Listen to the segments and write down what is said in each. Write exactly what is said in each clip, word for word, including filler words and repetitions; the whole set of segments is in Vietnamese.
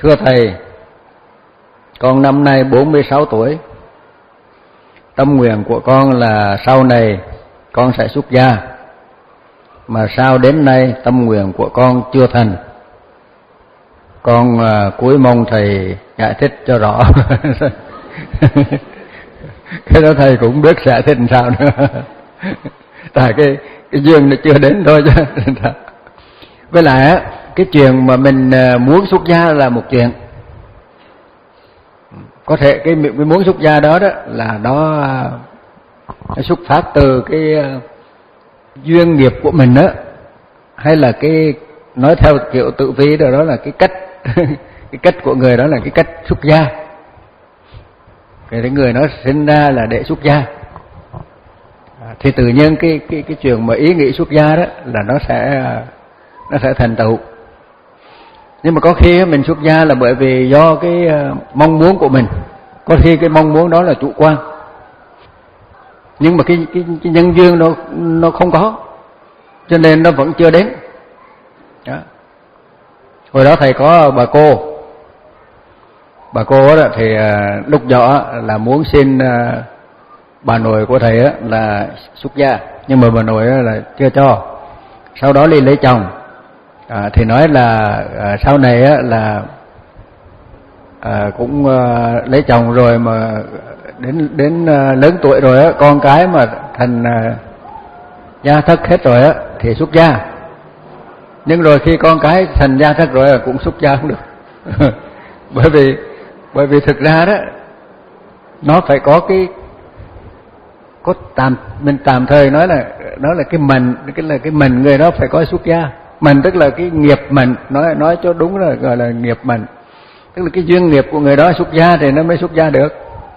thưa thầy, con năm nay bốn mươi sáu tuổi. Tâm nguyện của con là sau này con sẽ xuất gia, mà sao đến nay tâm nguyện của con chưa thành. Con à, cúi mong thầy giải thích cho rõ. Cái đó thầy cũng biết giải thích làm sao nữa. Tại cái cái duyên nó chưa đến thôi chứ. Với lại cái chuyện mà mình muốn xuất gia là một chuyện. Có thể cái, cái muốn xuất gia đó đó là nó, nó xuất phát từ cái duyên nghiệp của mình đó, hay là cái nói theo kiểu tự vi đó, đó là cái cách cái cách của người đó là cái cách xuất gia. Cái người nó sinh ra là để xuất gia, thì tự nhiên cái cái cái chuyện mà ý nghĩ xuất gia đó là nó sẽ nó sẽ thành tựu. Nhưng mà có khi mình xuất gia là bởi vì do cái mong muốn của mình, có khi cái mong muốn đó là chủ quan, nhưng mà cái cái, cái nhân duyên nó nó không có, cho nên nó vẫn chưa đến. Đó. Hồi đó thầy có bà cô, bà cô đó thì lúc nhỏ là muốn xin bà nội của thầy là xuất gia, nhưng mà bà nội là chưa cho. Sau đó đi lấy chồng, à, thì nói là à, sau này là à, cũng à, lấy chồng rồi mà đến đến à, lớn tuổi rồi á, con cái mà thành à, gia thất hết rồi á thì xuất gia. Nhưng rồi khi con cái thành gia thất rồi cũng xuất gia không được. bởi vì bởi vì thực ra đó nó phải có cái có tạm mình tạm thời nói là đó là cái mệnh, cái là cái mệnh người đó phải có xuất gia. Mệnh tức là cái nghiệp mệnh, nói nói cho đúng là gọi là nghiệp mệnh, tức là cái duyên nghiệp của người đó xuất gia thì nó mới xuất gia được.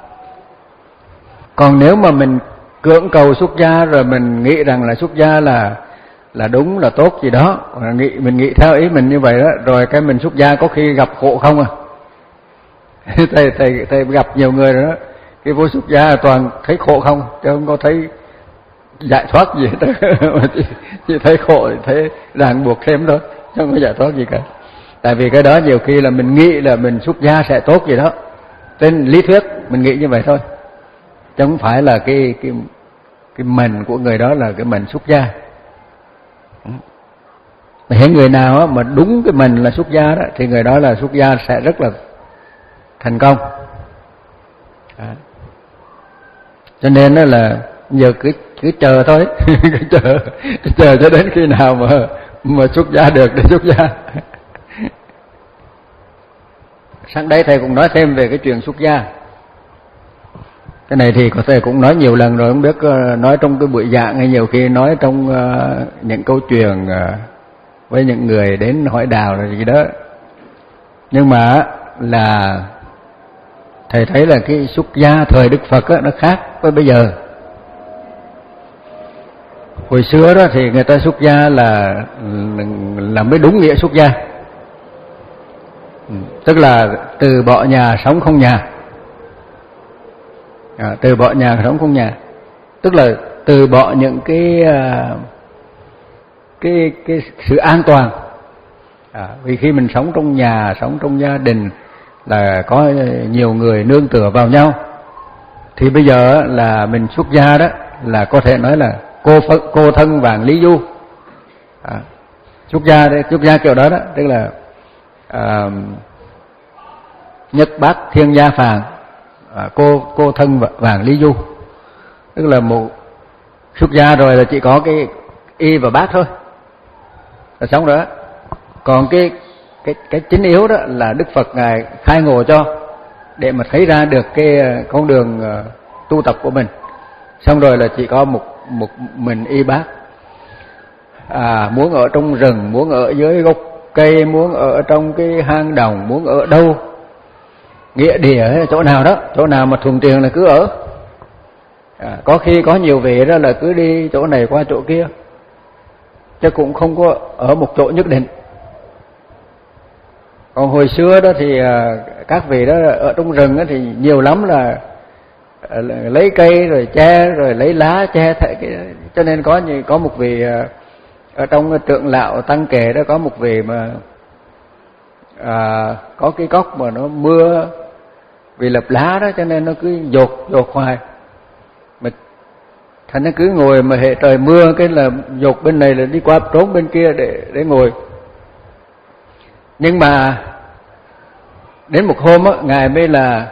Còn nếu mà mình cưỡng cầu xuất gia rồi mình nghĩ rằng là xuất gia là là đúng là tốt gì đó, nghĩ mình nghĩ theo ý mình như vậy đó, rồi cái mình xuất gia có khi gặp khổ không à. thầy thầy thầy gặp nhiều người rồi đó, cái vô xuất gia toàn thấy khổ không, chứ không có thấy giải thoát gì hết. chỉ, chỉ thấy khổ, thấy ràng buộc thêm thôi, chứ không có giải thoát gì cả. Tại vì cái đó nhiều khi là mình nghĩ là mình xuất gia sẽ tốt gì đó, trên lý thuyết mình nghĩ như vậy thôi, chứ không phải là cái cái cái mệnh của người đó là cái mệnh xuất gia. Mà hiện người nào mà đúng cái mệnh là xuất gia đó thì người đó là xuất gia sẽ rất là thành công. À. Cho nên đó là giờ cứ cứ chờ thôi, cứ chờ chờ cho đến khi nào mà mà xuất gia được để xuất gia. Sáng đấy thầy cũng nói thêm về cái chuyện xuất gia. Cái này thì có thể cũng nói nhiều lần rồi, không biết nói trong cái buổi giảng hay nhiều khi nói trong uh, những câu chuyện uh, với những người đến hỏi đào rồi gì đó. Nhưng mà là thầy thấy là cái xuất gia thời Đức Phật á, nó khác với bây giờ. Hồi xưa đó thì người ta xuất gia là là mới đúng nghĩa xuất gia, tức là từ bỏ nhà sống không nhà. À, từ bỏ nhà sống không nhà, tức là từ bỏ những cái cái cái sự an toàn. À, vì khi mình sống trong nhà, sống trong gia đình là có nhiều người nương tựa vào nhau, thì bây giờ là mình xuất gia đó là có thể nói là cô cô thân vàng lý du. À, xuất gia xuất gia kiểu đó đó, tức là à, nhất bát thiên gia phàng, à, cô cô thân vàng lý du, tức là một xuất gia rồi là chỉ có cái y và bát thôi là xong rồi đó. Còn cái cái cái chính yếu đó là Đức Phật ngài khai ngộ cho để mà thấy ra được cái con đường uh, tu tập của mình. Xong rồi là chỉ có một một mình y bát. À, muốn ở trong rừng, muốn ở dưới gốc cây, muốn ở trong cái hang đồng, muốn ở đâu, nghĩa địa chỗ nào đó, chỗ nào mà thuận tiện là cứ ở. À, có khi có nhiều vị đó là cứ đi chỗ này qua chỗ kia, chứ cũng không có ở một chỗ nhất định. Còn hồi xưa đó thì các vị đó ở trong rừng đó thì nhiều lắm là lấy cây rồi che, rồi lấy lá che, cho nên có có một vị ở trong trưởng lão tăng kệ đó, có một vị mà à, có cái góc mà nó mưa vì lập lá đó cho nên nó cứ dột dột hoài, mà thành nó cứ ngồi mà hệ trời mưa cái là dột bên này là đi qua trốn bên kia để để ngồi. Nhưng mà đến một hôm á, ngài mới là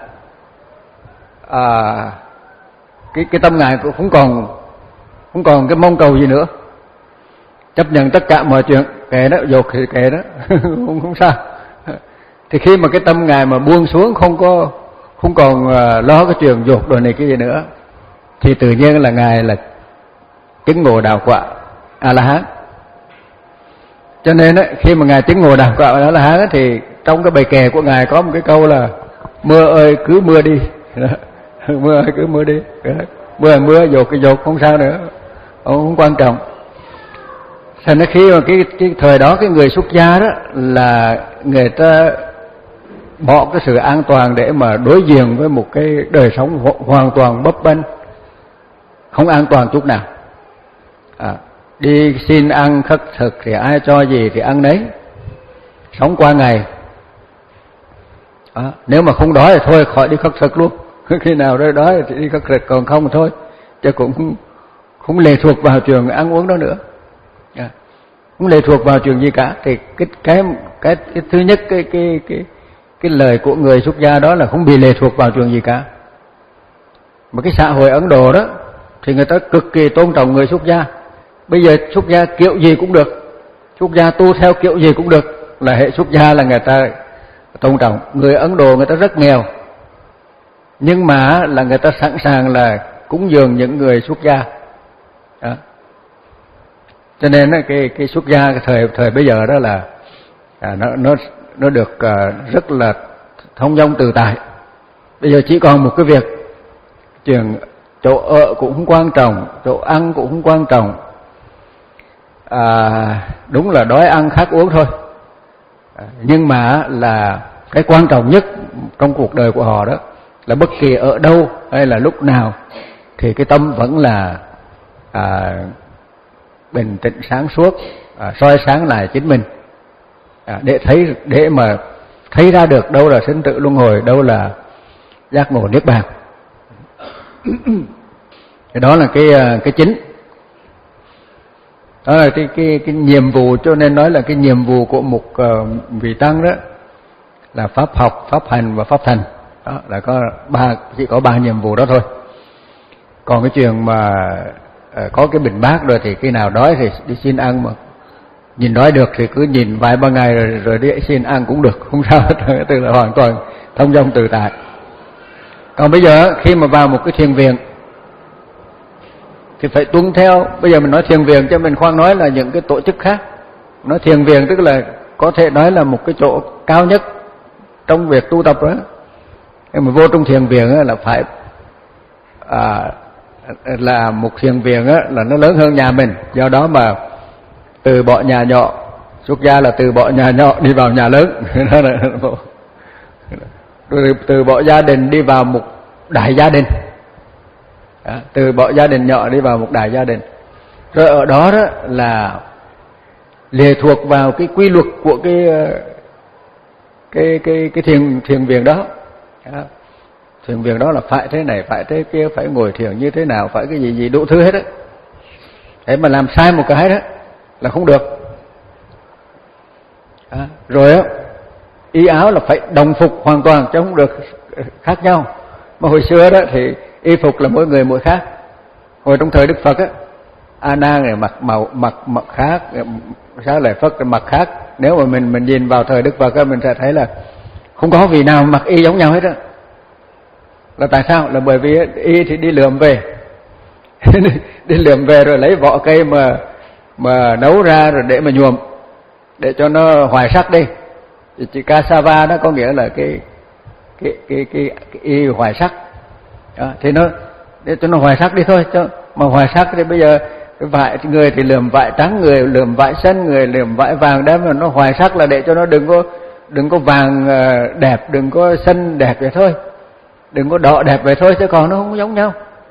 à, cái cái tâm ngài cũng không còn không còn cái mong cầu gì nữa, chấp nhận tất cả mọi chuyện, kệ đó, dột thì kệ đó, không không sao. Thì khi mà cái tâm ngài mà buông xuống, không có không còn uh, lo cái chuyện dột đồ này cái gì nữa, thì tự nhiên là ngài là chứng ngộ đạo quả A La Hán. Cho nên á, khi mà ngài chứng ngộ đạo quả A La Hán á, thì trong cái bài kệ của ngài có một cái câu là mưa ơi cứ mưa đi, mưa ơi cứ mưa đi, mưa mưa dột cái dột không sao nữa, không, không quan trọng. Thành ra khi mà cái cái thời đó cái người xuất gia đó là người ta bỏ cái sự an toàn để mà đối diện với một cái đời sống hoàn toàn bấp bênh, không an toàn chút nào. À, đi xin ăn khất thực thì ai cho gì thì ăn đấy, sống qua ngày. À, nếu mà không đói thì thôi khỏi đi khất thực luôn, khi nào đó đói thì đi khất thực, còn không thì thôi, chứ cũng không, không lệ thuộc vào chuyện ăn uống đó nữa. À, không lệ thuộc vào chuyện gì cả. Thì cái cái cái, cái thứ nhất cái cái cái cái lời của người xuất gia đó là không bị lệ thuộc vào chuyện gì cả. Mà cái xã hội Ấn Độ đó thì người ta cực kỳ tôn trọng người xuất gia. Bây giờ xuất gia kiểu gì cũng được, xuất gia tu theo kiểu gì cũng được, là hệ xuất gia là người ta tôn trọng. Người Ấn Độ người ta rất nghèo, nhưng mà là người ta sẵn sàng là cúng dường những người xuất gia. Đó. Cho nên cái cái xuất gia cái thời thời bây giờ đó là à, nó nó nó được à, rất là thông dong tự tại. Bây giờ chỉ còn một cái việc, chuyện chỗ ở cũng không quan trọng, chỗ ăn cũng không quan trọng. À, đúng là đói ăn khát uống thôi, à, nhưng mà là cái quan trọng nhất trong cuộc đời của họ đó là bất kỳ ở đâu hay là lúc nào thì cái tâm vẫn là à, bình tĩnh sáng suốt, à, soi sáng lại chính mình, à, để thấy để mà thấy ra được đâu là sinh tử luân hồi, đâu là giác ngộ niết bàn. Cái đó là cái cái chính. Đó là cái cái cái nhiệm vụ, cho nên nói là cái nhiệm vụ của một uh, vị tăng đó là pháp học, pháp hành và pháp thành. Đó là có ba, chỉ có ba nhiệm vụ đó thôi. Còn cái chuyện mà uh, có cái bình bát rồi thì khi nào đói thì đi xin ăn, mà nhìn đói được thì cứ nhìn vài ba ngày rồi, rồi đi xin ăn cũng được, không sao hết, tức là hoàn toàn thông dong tự tại. Còn bây giờ khi mà vào một cái thiền viện thì phải tuân theo. Bây giờ mình nói thiền viện cho mình khoan nói là những cái tổ chức khác. Nói thiền viện tức là có thể nói là một cái chỗ cao nhất trong việc tu tập đó. Nhưng mà vô trong thiền viện là phải à, là một thiền viện là nó lớn hơn nhà mình. Do đó mà từ bỏ nhà nhỏ, xuất gia là từ bỏ nhà nhỏ đi vào nhà lớn. Từ bỏ gia đình đi vào một đại gia đình. Đó, từ bỏ gia đình nhỏ đi vào một đại gia đình. Rồi ở đó đó là lệ thuộc vào cái quy luật của cái cái cái cái thiền thiền viện đó. Đó. Thiền viện đó là phải thế này, phải thế kia, phải ngồi thiền như thế nào, phải cái gì gì đủ thứ hết á. Thế mà làm sai một cái đó là không được. Đó. Rồi á, y áo là phải đồng phục hoàn toàn chứ không được khác nhau. Mà hồi xưa đó thì y phục là mỗi người mỗi khác. Hồi trong thời Đức Phật á, A Nan này mặc màu mặc mặc khác, Xá Lợi Phất mặc khác. Nếu mà mình mình nhìn vào thời Đức Phật á, mình sẽ thấy là không có vị nào mặc y giống nhau hết á. Là tại sao? Là bởi vì y thì đi lượm về, đi lượm về rồi lấy vỏ cây mà mà nấu ra rồi để mà nhuộm, để cho nó hoài sắc đi. Chỉ cassava đó có nghĩa là cái cái cái cái, cái y hoài sắc. Đó, thì nó để cho nó hoài sắc đi thôi. Cho mà hoài sắc thì bây giờ vải người thì lượm vải trắng, người lượm vải xanh, người lượm vải vàng, đem mà nó hoài sắc là để cho nó đừng có đừng có vàng đẹp, đừng có xanh đẹp vậy thôi, đừng có đỏ đẹp vậy thôi, chứ còn nó không giống nhau.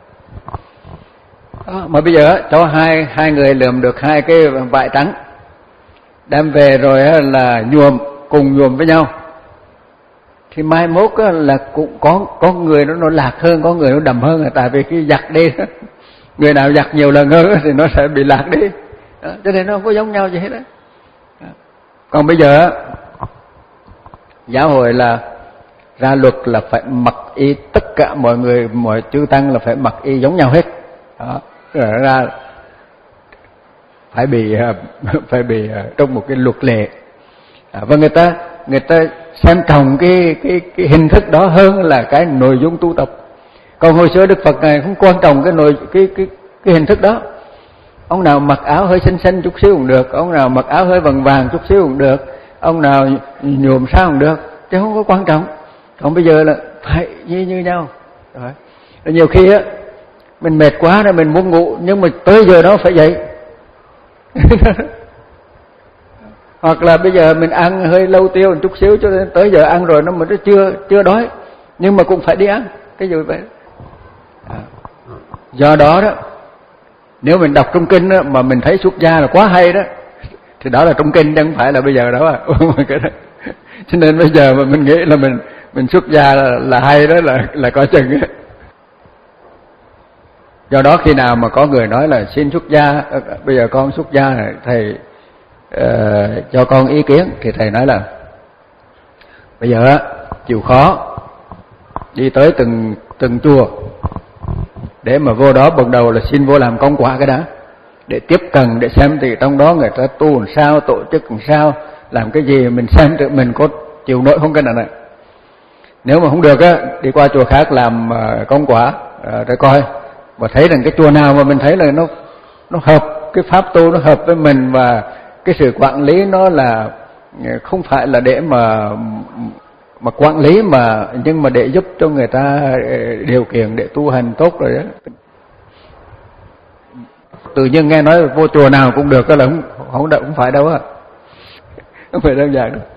Đó, mà bây giờ cho hai hai người lượm được hai cái vải trắng, đem về rồi là nhuộm cùng nhuộm với nhau, thì mai mốt là cũng có có người nó nó lạc hơn, có người nó đậm hơn, là tại vì cái giặt đi đó. Người nào giặt nhiều lần hơn thì nó sẽ bị lạc đi đó, cho nên nó không có giống nhau gì hết đó. Còn bây giờ giáo hội là ra luật là phải mặc y, tất cả mọi người, mọi chư tăng là phải mặc y giống nhau hết đó, rồi ra phải bị phải bị trong một cái luật lệ. À, và người ta người ta xem trọng cái cái cái hình thức đó hơn là cái nội dung tu tập. Còn hồi xưa Đức Phật này không quan trọng cái nội cái cái cái hình thức đó. Ông nào mặc áo hơi xinh xinh chút xíu cũng được, ông nào mặc áo hơi vàng vàng chút xíu cũng được, ông nào nhuộm sao cũng được, chứ không có quan trọng. Còn bây giờ là phải như như nhau. Rồi. Rồi nhiều khi á mình mệt quá rồi mình muốn ngủ, nhưng mà tới giờ đó phải dậy. Hoặc là bây giờ mình ăn hơi lâu tiêu một chút xíu, cho nên tới giờ ăn rồi nó mà nó chưa chưa đói, nhưng mà cũng phải đi ăn. Cái gì vậy? À. Do đó đó, nếu mình đọc trong kinh đó, mà mình thấy xuất gia là quá hay đó, thì đó là trong kinh chứ không phải là bây giờ đó. À. Cho nên bây giờ mà mình nghĩ là mình mình xuất gia là, là hay đó, là là có chừng. Do đó khi nào mà có người nói là xin xuất gia, bây giờ con xuất gia này, thầy uh, cho con ý kiến, thì thầy nói là bây giờ chịu khó đi tới từng từng chùa để mà vô đó bắt đầu là xin vô làm công quả cái đã, để tiếp cận, để xem thì trong đó người ta tu làm sao, tổ chức làm sao, làm cái gì, mình xem tự mình có chịu nổi không cái này này. Nếu mà không được á, đi qua chùa khác làm uh, công quả uh, để coi, và thấy rằng cái chùa nào mà mình thấy là nó nó hợp cái pháp tu, nó hợp với mình, và cái sự quản lý nó là không phải là để mà mà quản lý, mà nhưng mà để giúp cho người ta điều kiện để tu hành tốt rồi đó. Tự nhiên nghe nói vô chùa nào cũng được, đó là không không, không phải đâu á, không phải đơn giản đâu.